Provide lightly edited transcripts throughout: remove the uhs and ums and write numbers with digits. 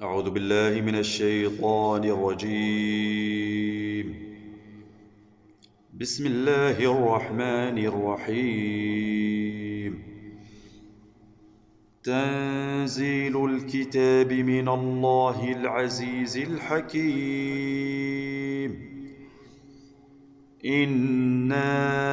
أعوذ بالله من الشيطان الرجيم. بسم الله الرحمن الرحيم. تنزيل الكتاب من الله العزيز الحكيم. إنا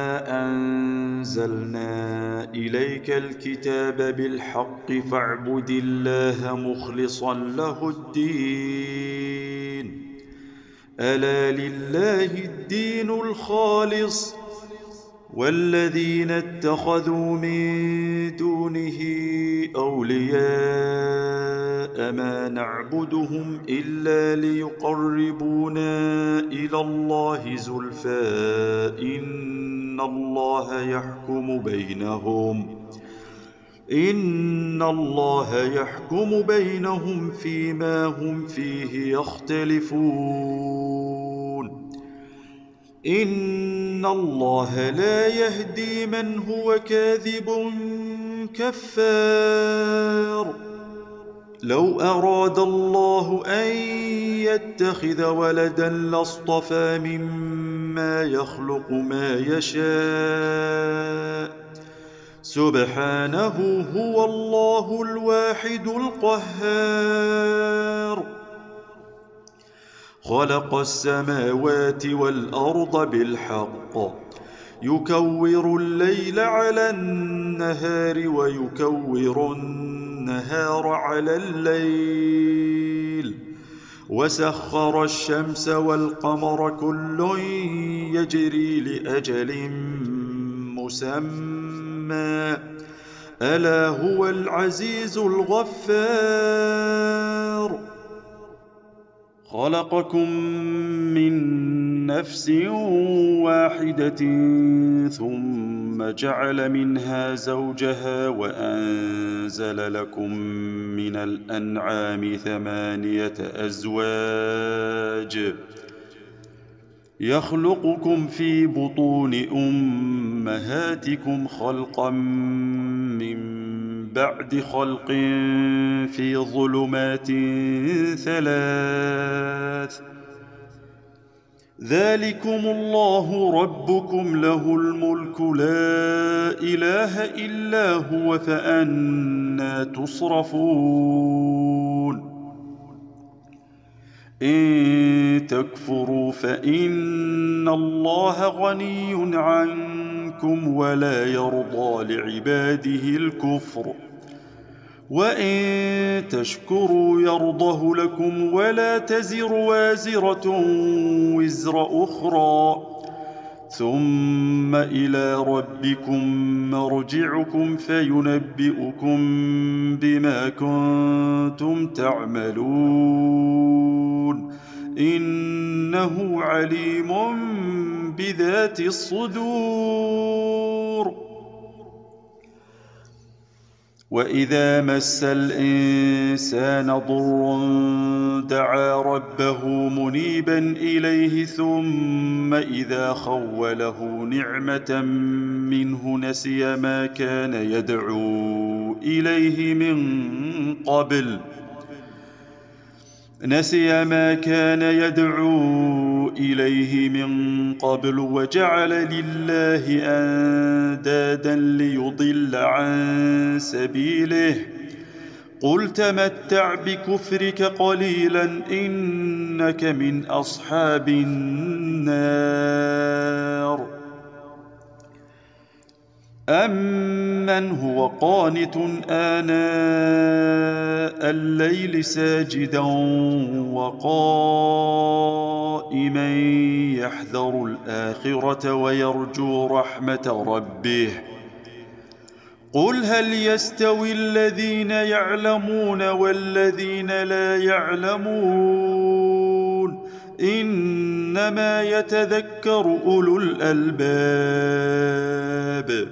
أنزلنا إليك الكتاب بالحق فاعبد الله مخلصا له الدين. ألا لله الدين الخالص والذين اتخذوا من دونه أولياء ما نعبدهم إلا ليقربونا إلى الله زلفى إن الله يحكم بينهم فيما هم فيه يختلفون. إن الله لا يهدي من هو كاذب كفار. لو أراد الله أن يتخذ ولدا لاصطفى مما يخلق ما يشاء سبحانه هو الله الواحد القهار. خلق السماوات والأرض بالحق يكور الليل على النهار ويكور النهار على الليل وسخر الشمس والقمر كل يجري لأجل مسمى ألا هو العزيز الغفار. خلقكم من نفس واحدة ثم جعل منها زوجها وأنزل لكم من الأنعام 8 أزواج يخلقكم في بطون أمهاتكم خلقا من بعد خلق في ظلمات 3 ذلكم الله ربكم له الملك لا إله إلا هو فأنى تصرفون. إن تكفروا فإن الله غني عنكم ولا يرضى لعباده الكفر وإن تشكروا يرضه لكم ولا تزر وازرة وزر أخرى ثم إلى ربكم مرجعكم فينبئكم بما كنتم تعملون إنه عليم بذات الصدور. وإذا مس الإنسان ضر دعا ربه منيبا إليه ثم إذا خوله نعمة منه نسي ما كان يدعو إليه من قبل وجعل لله أندادا ليضل عن سبيله قل تمتع بكفرك قليلا إنك من أصحاب النار. أمن هو قانت آناء الليل ساجدا وقائما يحذر الآخرة ويرجو رحمة ربه قل هل يستوي الذين يعلمون والذين لا يعلمون إنما يتذكر أولو الألباب.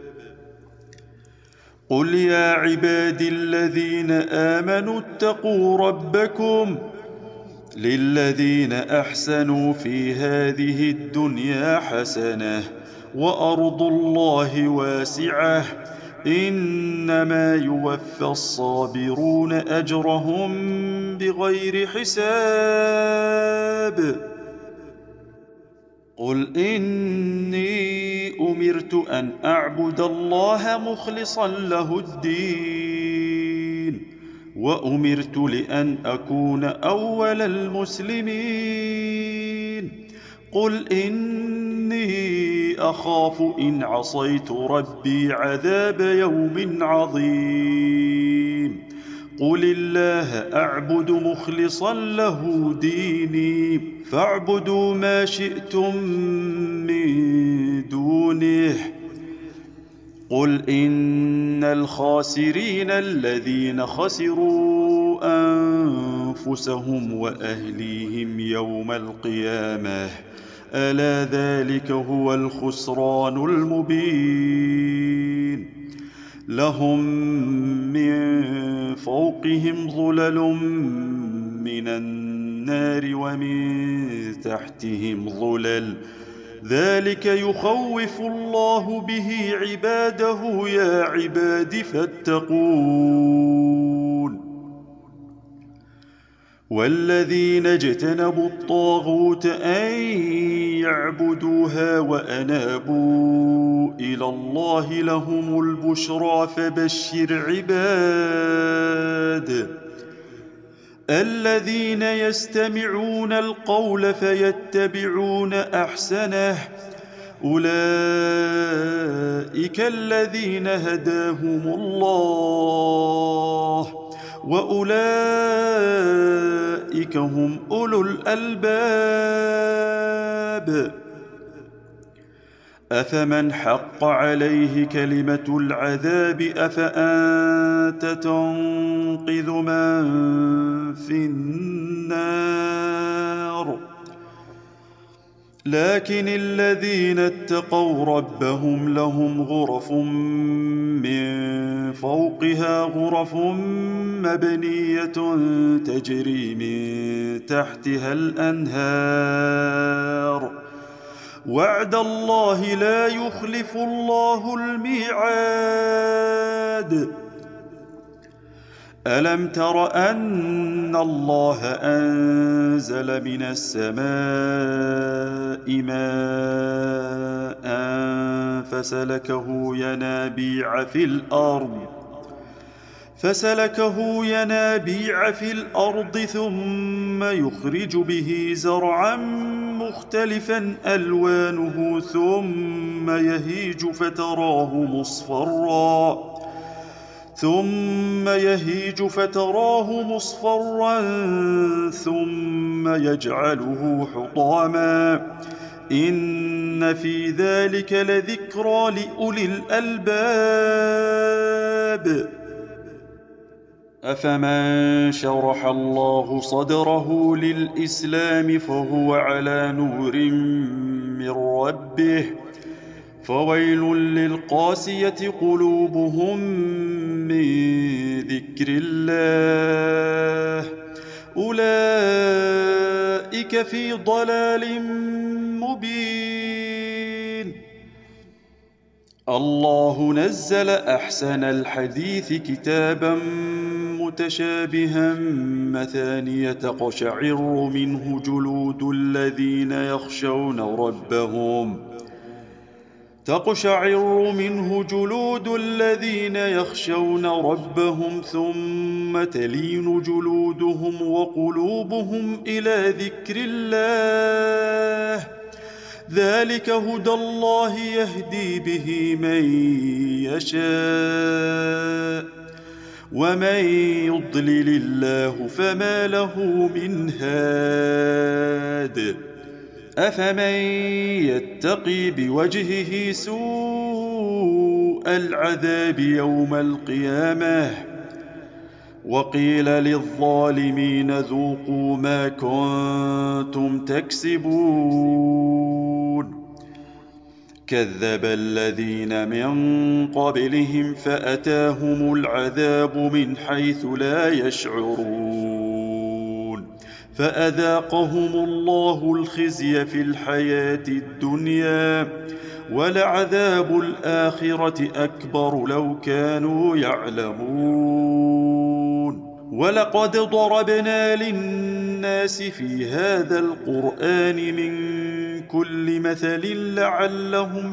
قل يا عبادي الذين آمنوا اتقوا ربكم للذين أحسنوا في هذه الدنيا حسنة وأرض الله واسعة إنما يوفى الصابرون أجرهم بغير حساب. قل إني أمرت أن أعبد الله مخلصا له الدين وأمرت لأن أكون أول المسلمين. قل إني أخاف إن عصيت ربي عذاب يوم عظيم. قل الله أعبد مخلصا له ديني فاعبدوا ما شئتم من دونه. قل إن الخاسرين الذين خسروا أنفسهم وأهليهم يوم القيامة ألا ذلك هو الخسران المبين. لهم من فوقهم ظلل من النار ومن تحتهم ظلل ذلك يخوف الله به عباده يا عباد فاتقون. والذين اجتنبوا الطاغوت أن يعبدوها وأنابوا إلى الله لهم البشرى فبشر عباد الذين يستمعون القول فيتبعون أحسنه أولئك الذين هداهم الله وأولئك هم أولو الألباب. أفمن حق عليه كلمة العذاب أفأنت تنقذ من في النار. لكن الذين اتقوا ربهم لهم غرف من فوقها غرف مبنية تجري من تحتها الأنهار وعد الله لا يخلف الله الميعاد. ألم تر أن الله أنزل من السماء ماء فسلكه ينابيع في الأرض ثم يخرج به زرعا مختلفا ألوانه ثم يهيج فتراه مصفرا ثم يجعله حطاما إن في ذلك لذكرى لأولي الألباب. أفمن شرح الله صدره للإسلام فهو على نور من ربه فويل للقاسية قلوبهم من ذكر الله أولئك في ضلال مبين. الله نزل أحسن الحديث كتابا متشابها مثانية تقشعر منه جلود الذين يخشون ربهم ثم تلين جلودهم وقلوبهم إلى ذكر الله ذلك هدى الله يهدي به من يشاء ومن يضلل الله فما له من هاد. أفمن يتقي بوجهه سوء العذاب يوم القيامة وقيل للظالمين ذوقوا ما كنتم تكسبون. كذب الذين من قبلهم فأتاهم العذاب من حيث لا يشعرون فأذاقهم الله الخزي في الحياة الدنيا ولعذاب الآخرة أكبر لو كانوا يعلمون ولقد ضربنا للناس في هذا القرآن من كل مثل لعلهم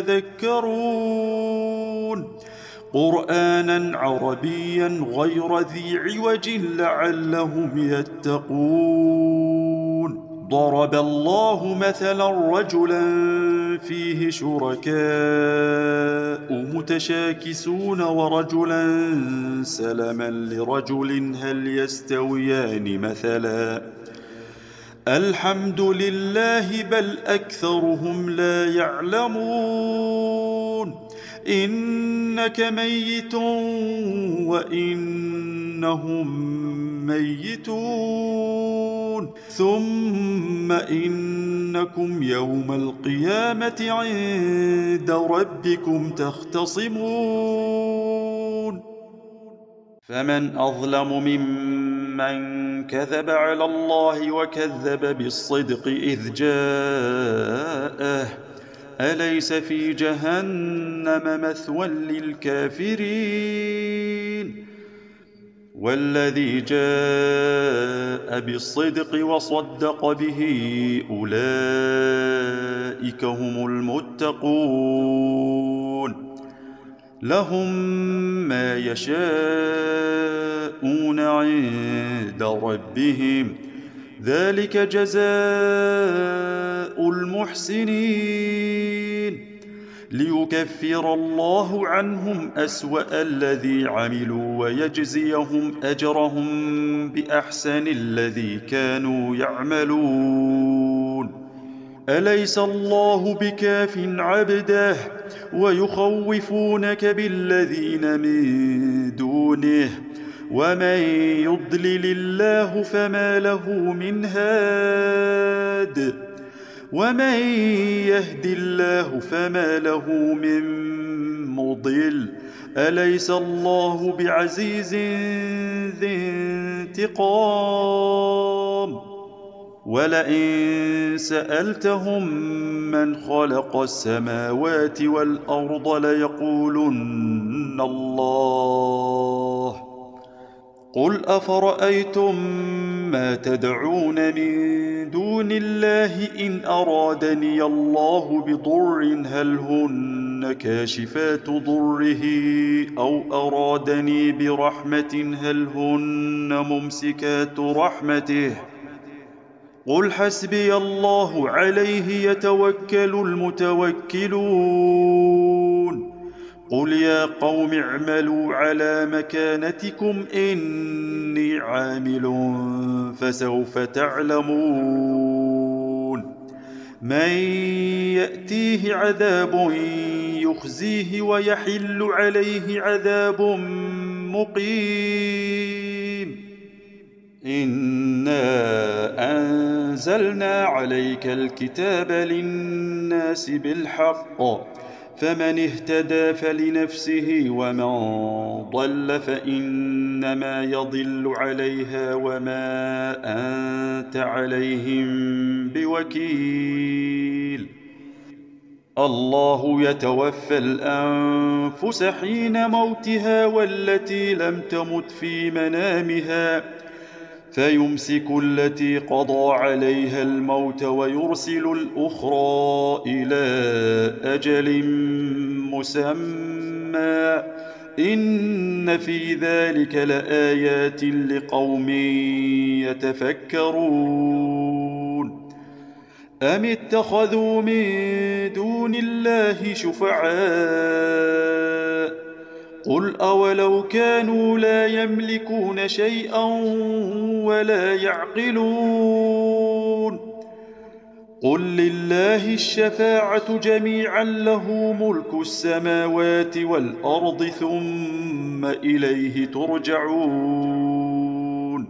يتذكرون قرآنا عربيا غير ذي عوج لعلهم يتقون ضرب الله مثلا رجلا فيه شركاء متشاكسون ورجلا سلما لرجل هل يستويان مثلا الحمد لله بل أكثرهم لا يعلمون إنك ميت وإنهم ميتون ثم إنكم يوم القيامة عند ربكم تختصمون فمن أظلم ممن كذب على الله وكذب بالصدق إذ جاءه أليس في جهنم مثوى للكافرين والذي جاء بالصدق وصدق به أولئك هم المتقون لهم ما يشاءون عند ربهم ذلك جزاء المحسنين ليكفر الله عنهم أسوأ الذي عملوا ويجزيهم أجرهم بأحسن الذي كانوا يعملون أليس الله بكاف عبده ويخوفونك بالذين من دونه ومن يضلل الله فما له من هاد ومن يهد الله فما له من مضل أليس الله بعزيز ذي انتقام ولئن سألتهم من خلق السماوات والأرض ليقولن الله قل أفرأيتم ما تدعون من دون الله إن أرادني الله بضر هل هن كاشفات ضره أو أرادني برحمة هل هن ممسكات رحمته قل حسبي الله عليه يتوكل المتوكلون قل يا قوم اعملوا على مكانتكم إني عامل فسوف تعلمون من يأتيه عذاب يخزيه ويحل عليه عذاب مقيم إنا أنزلنا عليك الكتاب للناس بالحق فمن اهتدى فلنفسه ومن ضل فإنما يضل عليها وما أنت عليهم بوكيل الله يتوفى الأنفس حين موتها والتي لم تمت في منامها فيمسك التي قضى عليها الموت ويرسل الأخرى إلى أجل مسمى إن في ذلك لآيات لقوم يتفكرون أم اتخذوا من دون الله شفعاء قل أولو كانوا لا يملكون شيئا ولا يعقلون قل لله الشفاعة جميعا له ملك السماوات والأرض ثم إليه ترجعون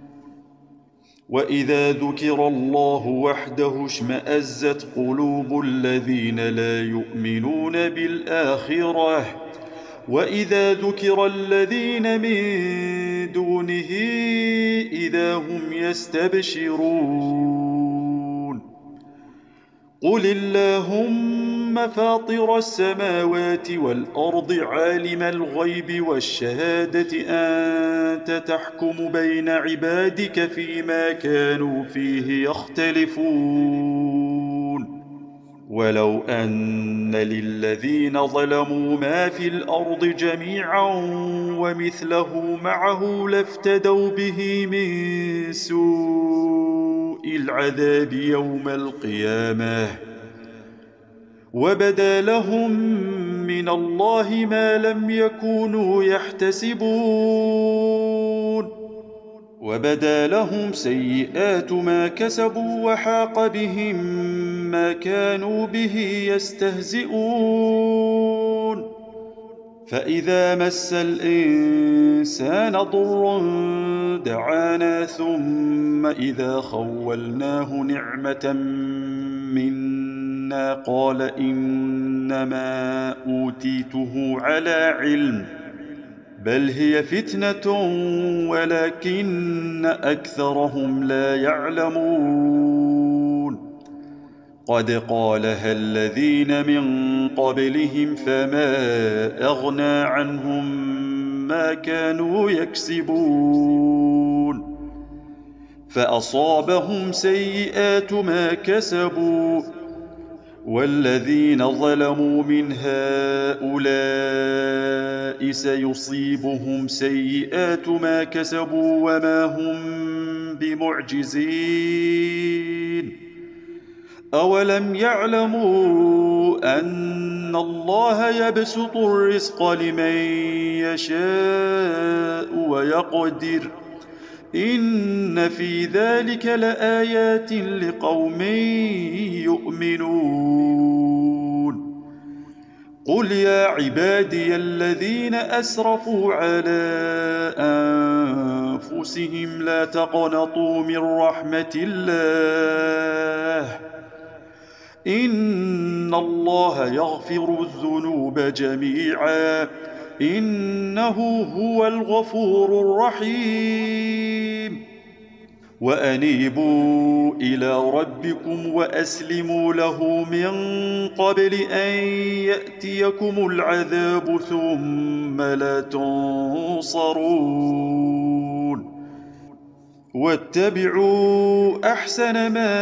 وإذا ذكر الله وحده اشمأزت قلوب الذين لا يؤمنون بالآخرة وإذا ذكر الذين من دونه إذا هم يستبشرون قل اللهم ثم فاطر السماوات والأرض عالم الغيب والشهادة أنت تحكم بين عبادك فيما كانوا فيه يختلفون ولو أن للذين ظلموا ما في الأرض جميعا ومثله معه لافتدوا به من سوء العذاب يوم القيامة وبدا لهم من الله ما لم يكونوا يحتسبون وبدا لهم سيئات ما كسبوا وحاق بهم ما كانوا به يستهزئون فإذا مس الإنسان ضر دعانا ثم إذا خولناه نعمة منا قال إنما أوتيته على علم بل هي فتنة ولكن أكثرهم لا يعلمون قد قالها الذين من قبلهم فما أغنى عنهم ما كانوا يكسبون فأصابهم سيئات ما كسبوا والذين ظلموا من هؤلاء سيصيبهم سيئات ما كسبوا وما هم بمعجزين أولم يعلموا أن الله يبسط الرزق لمن يشاء ويقدر إن في ذلك لآيات لقوم يؤمنون قل يا عبادي الذين أسرفوا على أنفسهم لا تقنطوا من رحمة الله إن الله يغفر الذنوب جميعا إنه هو الغفور الرحيم وأنيبوا إلى ربكم وأسلموا له من قبل أن يأتيكم العذاب ثم لا تنصرون واتبعوا أحسن ما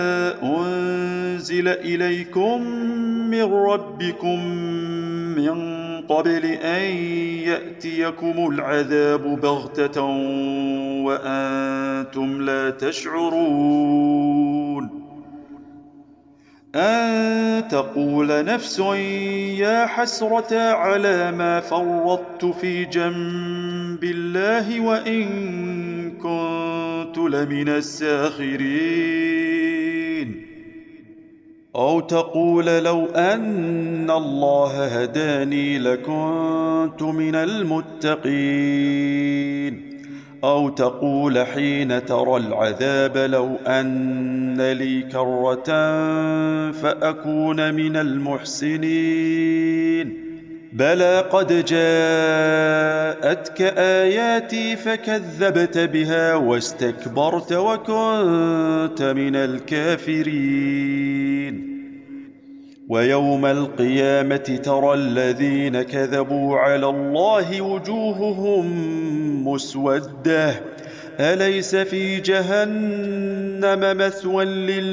أنزل إليكم من ربكم من قبل أن يأتيكم العذاب بغتة وأنتم لا تشعرون أن تقول نفس يا حسرة على ما فرطت في جنب الله وإن كنت لمن الساخرين أو تقول لو أن الله هداني لكنت من المتقين أو تقول حين ترى العذاب لو أن لي كرة فأكون من المحسنين بلى قد جاءتك آياتي فكذبت بها واستكبرت وكنت من الكافرين ويوم القيامة ترى الذين كذبوا على الله وجوههم مسودة أليس في جهنم مثوى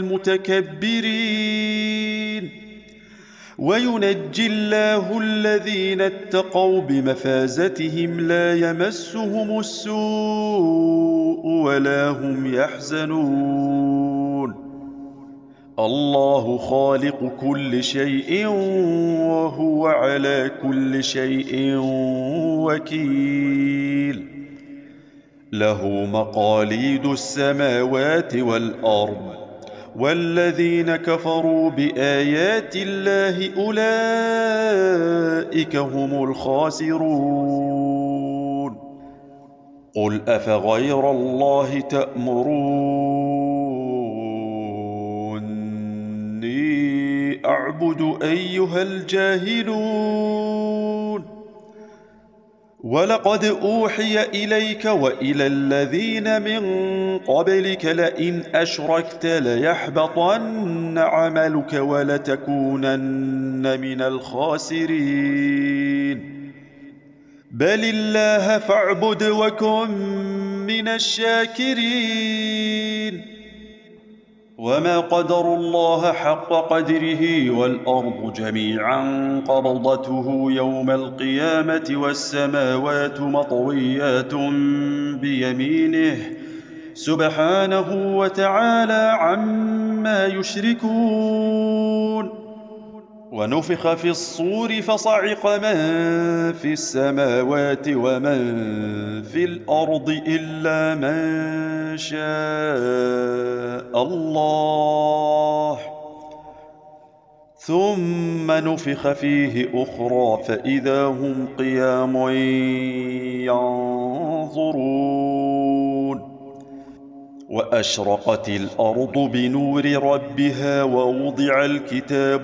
للمتكبرين وينجي الله الذين اتقوا بمفازتهم لا يمسهم السوء ولا هم يحزنون الله خالق كل شيء وهو على كل شيء وكيل له مقاليد السماوات والأرض والذين كفروا بآيات الله أولئك هم الخاسرون قل أفغير الله تأمروني أعبد أيها الجاهلون ولقد أوحي إليك وإلى الذين من قبلك لئن أشركت ليحبطن عملك ولتكونن من الخاسرين بل الله فاعبد وكن من الشاكرين وما قدروا الله حق قدره والأرض جميعا قبضته يوم القيامة والسماوات مطويات بيمينه سبحانه وتعالى عما يشركون ونفخ في الصور فصعق من في السماوات ومن في الأرض إلا من شاء الله ثم نفخ فيه أخرى فإذا هم قيام ينظرون وأشرقت الأرض بنور ربها ووضع الكتاب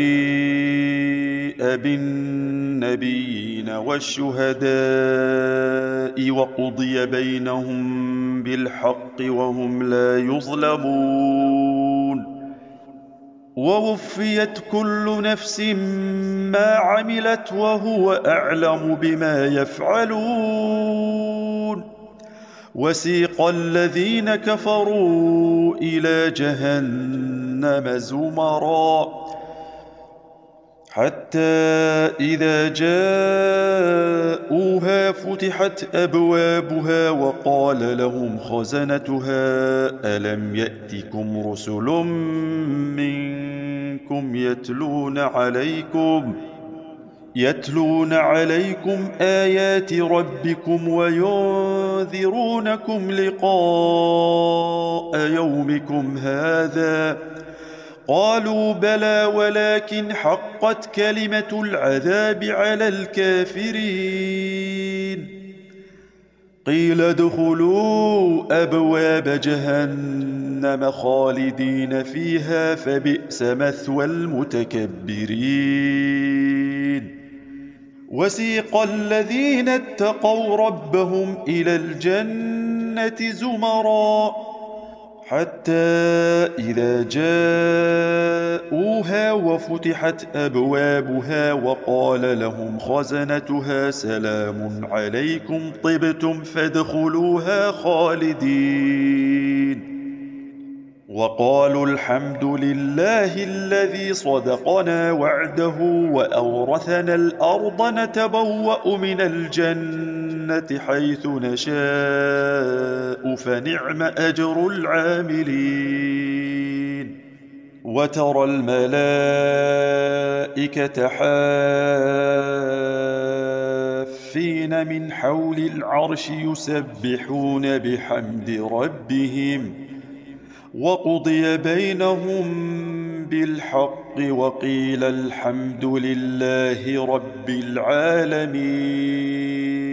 وجيء بالنبيين والشهداء وقضي بينهم بالحق وهم لا يظلمون ووفيت كل نفس ما عملت وهو أعلم بما يفعلون وسيق الذين كفروا إلى جهنم زمرا حتى إذا جاءوها فتحت أبوابها وقال لهم خزنتها ألم يأتكم رسل منكم يتلون عليكم آيات ربكم وينذرونكم لقاء يومكم هذا قالوا بلى ولكن حقت كلمة العذاب على الكافرين قيل ادخلوا أبواب جهنم خالدين فيها فبئس مثوى المتكبرين وسيق الذين اتقوا ربهم إلى الجنة زمرا حتى إذا جاءوها وفتحت أبوابها وقال لهم خزنتها سلام عليكم طبتم فادخلوها خالدين وقالوا الحمد لله الذي صدقنا وعده وأورثنا الأرض نتبوأ من الجنة حيث نشاء فنعم أجر العاملين وترى الملائكة حافين من حول العرش يسبحون بحمد ربهم وقضي بينهم بالحق وقيل الحمد لله رب العالمين